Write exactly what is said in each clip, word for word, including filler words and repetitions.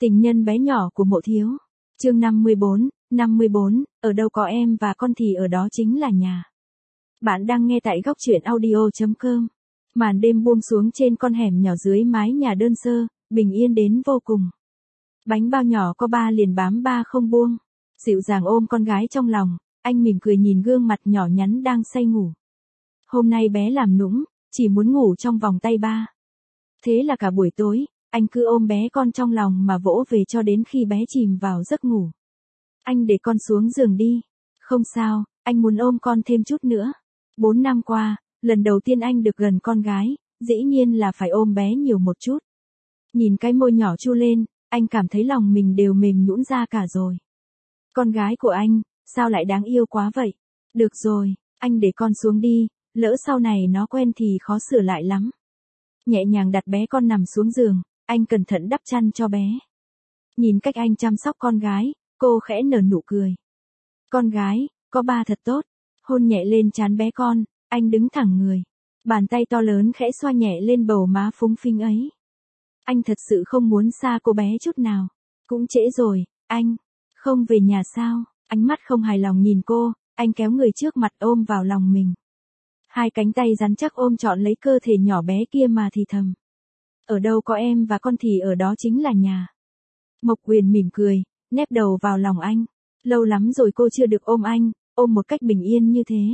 Tình nhân bé nhỏ của Mộ Thiếu. Chương năm mươi bốn, năm mươi bốn, ở đâu có em và con thì ở đó chính là nhà. Bạn đang nghe tại góc truyện audio chấm com. Màn đêm buông xuống trên con hẻm nhỏ dưới mái nhà đơn sơ, bình yên đến vô cùng. Bánh bao nhỏ có ba liền bám ba không buông. Dịu dàng ôm con gái trong lòng, anh mỉm cười nhìn gương mặt nhỏ nhắn đang say ngủ. Hôm nay bé làm nũng, chỉ muốn ngủ trong vòng tay ba. Thế là cả buổi tối, anh cứ ôm bé con trong lòng mà vỗ về cho đến khi bé chìm vào giấc ngủ. Anh để con xuống giường đi. Không sao, anh muốn ôm con thêm chút nữa. Bốn năm qua, lần đầu tiên anh được gần con gái, dĩ nhiên là phải ôm bé nhiều một chút. Nhìn cái môi nhỏ chu lên, anh cảm thấy lòng mình đều mềm nhũn ra cả rồi. Con gái của anh, sao lại đáng yêu quá vậy? Được rồi, anh để con xuống đi, lỡ sau này nó quen thì khó sửa lại lắm. Nhẹ nhàng đặt bé con nằm xuống giường, anh cẩn thận đắp chăn cho bé. Nhìn cách anh chăm sóc con gái, cô khẽ nở nụ cười. Con gái, có ba thật tốt. Hôn nhẹ lên trán bé con, anh đứng thẳng người. Bàn tay to lớn khẽ xoa nhẹ lên bầu má phúng phính ấy. Anh thật sự không muốn xa cô bé chút nào. Cũng trễ rồi, anh. Không về nhà sao? Ánh mắt không hài lòng nhìn cô, anh kéo người trước mặt ôm vào lòng mình. Hai cánh tay rắn chắc ôm trọn lấy cơ thể nhỏ bé kia mà thì thầm. Ở đâu có em và con thì ở đó chính là nhà. Mộc Quyền mỉm cười, nép đầu vào lòng anh. Lâu lắm rồi cô chưa được ôm anh, ôm một cách bình yên như thế.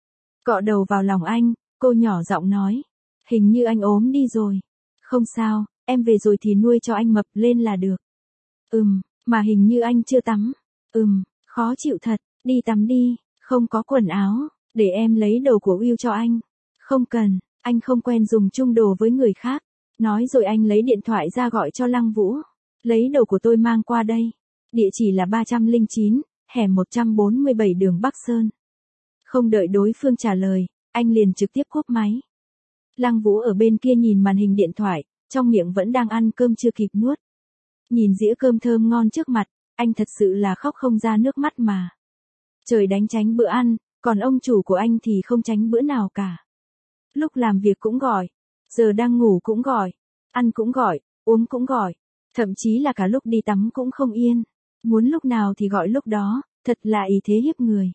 Cọ đầu vào lòng anh, cô nhỏ giọng nói. Hình như anh ốm đi rồi. Không sao, em về rồi thì nuôi cho anh mập lên là được. Ừm, mà hình như anh chưa tắm. Ừm, khó chịu thật, đi tắm đi, không có quần áo, để em lấy đồ của Will cho anh. Không cần, anh không quen dùng chung đồ với người khác. Nói rồi anh lấy điện thoại ra gọi cho Lăng Vũ. Lấy đồ của tôi mang qua đây. Địa chỉ là ba trăm lẻ chín, hẻm một trăm bốn mươi bảy đường Bắc Sơn. Không đợi đối phương trả lời, anh liền trực tiếp cúp máy. Lăng Vũ ở bên kia nhìn màn hình điện thoại, trong miệng vẫn đang ăn cơm chưa kịp nuốt. Nhìn dĩa cơm thơm ngon trước mặt, anh thật sự là khóc không ra nước mắt mà. Trời đánh tránh bữa ăn, còn ông chủ của anh thì không tránh bữa nào cả. Lúc làm việc cũng gọi, giờ đang ngủ cũng gọi, ăn cũng gọi, uống cũng gọi, thậm chí là cả lúc đi tắm cũng không yên. Muốn lúc nào thì gọi lúc đó, thật là ý thế hiếp người.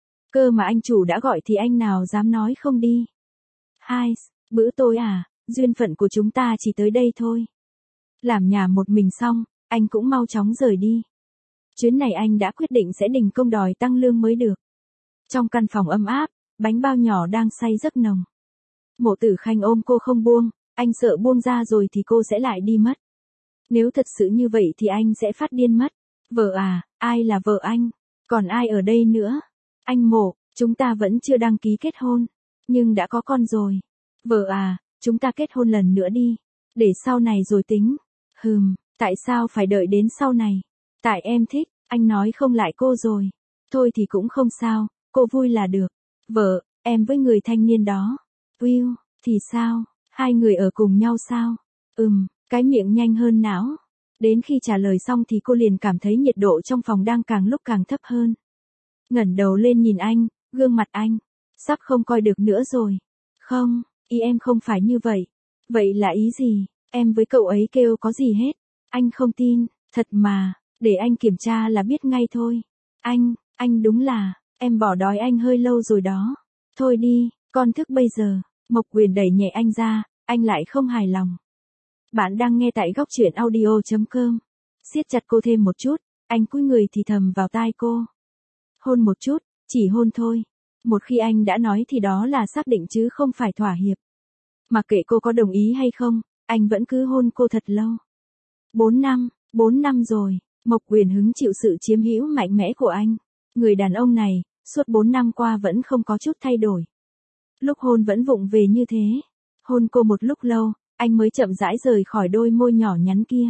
Cơ mà anh chủ đã gọi thì anh nào dám nói không đi. Hai, bữa tối à, duyên phận của chúng ta chỉ tới đây thôi. Làm nhà một mình xong, anh cũng mau chóng rời đi. Chuyến này anh đã quyết định sẽ đình công đòi tăng lương mới được. Trong căn phòng ấm áp, bánh bao nhỏ đang say giấc nồng. Mộ Tử Khanh ôm cô không buông, anh sợ buông ra rồi thì cô sẽ lại đi mất. Nếu thật sự như vậy thì anh sẽ phát điên mất. Vợ à, ai là vợ anh? Còn ai ở đây nữa? Anh Mộ, chúng ta vẫn chưa đăng ký kết hôn, nhưng đã có con rồi. Vợ à, chúng ta kết hôn lần nữa đi, để sau này rồi tính. Hừm, tại sao phải đợi đến sau này? Tại em thích, anh nói không lại cô rồi. Thôi thì cũng không sao, cô vui là được. Vợ, em với người thanh niên đó. Will, thì sao? Hai người ở cùng nhau sao? Ừm, cái miệng nhanh hơn não. Đến khi trả lời xong thì cô liền cảm thấy nhiệt độ trong phòng đang càng lúc càng thấp hơn. Ngẩng đầu lên nhìn anh, gương mặt anh sắp không coi được nữa rồi. Không, ý em không phải như vậy. Vậy là ý gì? Em với cậu ấy kêu có gì hết. Anh không tin, thật mà, để anh kiểm tra là biết ngay thôi. Anh, anh đúng là, em bỏ đói anh hơi lâu rồi đó. Thôi đi, con thức bây giờ. Mộc Quyền đẩy nhẹ anh ra, anh lại không hài lòng. Bạn đang nghe tại góc truyện audio chấm com. Siết chặt cô thêm một chút, anh cúi người thì thầm vào tai cô. Hôn một chút, chỉ hôn thôi. Một khi anh đã nói thì đó là xác định chứ không phải thỏa hiệp. Mặc kệ cô có đồng ý hay không, anh vẫn cứ hôn cô thật lâu. Bốn năm, bốn năm rồi, Mộc Quyền hứng chịu sự chiếm hữu mạnh mẽ của anh. Người đàn ông này, suốt bốn năm qua vẫn không có chút thay đổi. Lúc hôn vẫn vụng về như thế. Hôn cô một lúc lâu, anh mới chậm rãi rời khỏi đôi môi nhỏ nhắn kia.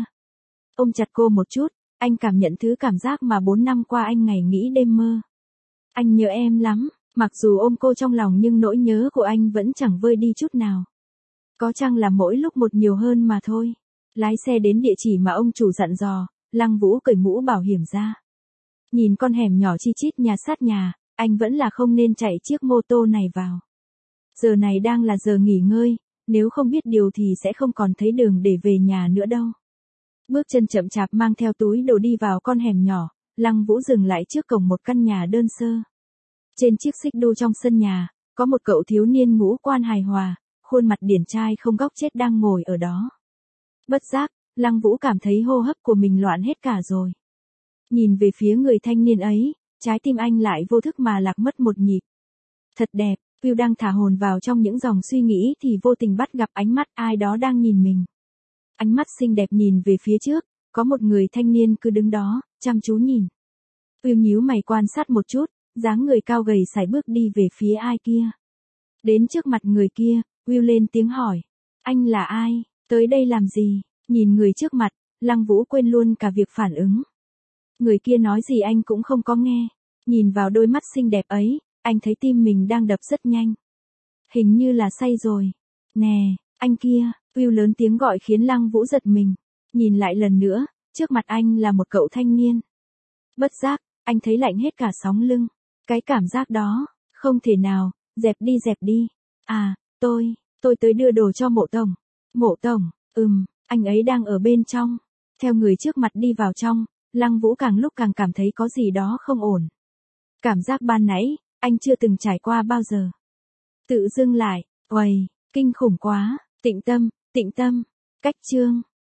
Ôm chặt cô một chút, anh cảm nhận thứ cảm giác mà bốn năm qua anh ngày nghĩ đêm mơ. Anh nhớ em lắm, mặc dù ôm cô trong lòng nhưng nỗi nhớ của anh vẫn chẳng vơi đi chút nào. Có chăng là mỗi lúc một nhiều hơn mà thôi. Lái xe đến địa chỉ mà ông chủ dặn dò, Lăng Vũ cởi mũ bảo hiểm ra. Nhìn con hẻm nhỏ chi chít nhà sát nhà, anh vẫn là không nên chạy chiếc mô tô này vào. Giờ này đang là giờ nghỉ ngơi, nếu không biết điều thì sẽ không còn thấy đường để về nhà nữa đâu. Bước chân chậm chạp mang theo túi đồ đi vào con hẻm nhỏ, Lăng Vũ dừng lại trước cổng một căn nhà đơn sơ. Trên chiếc xích đu trong sân nhà, có một cậu thiếu niên ngũ quan hài hòa, khuôn mặt điển trai không góc chết đang ngồi ở đó. Bất giác, Lăng Vũ cảm thấy hô hấp của mình loạn hết cả rồi. Nhìn về phía người thanh niên ấy, trái tim anh lại vô thức mà lạc mất một nhịp. Thật đẹp, Will đang thả hồn vào trong những dòng suy nghĩ thì vô tình bắt gặp ánh mắt ai đó đang nhìn mình. Ánh mắt xinh đẹp nhìn về phía trước, có một người thanh niên cứ đứng đó, chăm chú nhìn. Will nhíu mày quan sát một chút, dáng người cao gầy sải bước đi về phía ai kia. Đến trước mặt người kia, Will lên tiếng hỏi. Anh là ai? Tới đây làm gì? Nhìn người trước mặt, Lăng Vũ quên luôn cả việc phản ứng. Người kia nói gì anh cũng không có nghe. Nhìn vào đôi mắt xinh đẹp ấy, anh thấy tim mình đang đập rất nhanh. Hình như là say rồi. Nè, anh kia, Will lớn tiếng gọi khiến Lăng Vũ giật mình. Nhìn lại lần nữa, trước mặt anh là một cậu thanh niên. Bất giác, anh thấy lạnh hết cả sóng lưng. Cái cảm giác đó, không thể nào, dẹp đi dẹp đi. À, tôi, tôi tới đưa đồ cho Mộ tổng. Mộ tổng, ừm, anh ấy đang ở bên trong. Theo người trước mặt đi vào trong, Lăng Vũ càng lúc càng cảm thấy có gì đó không ổn. Cảm giác ban nãy, anh chưa từng trải qua bao giờ. Tự dưng lại, uầy, kinh khủng quá, Tịnh Tâm, Tịnh Tâm, cách chương.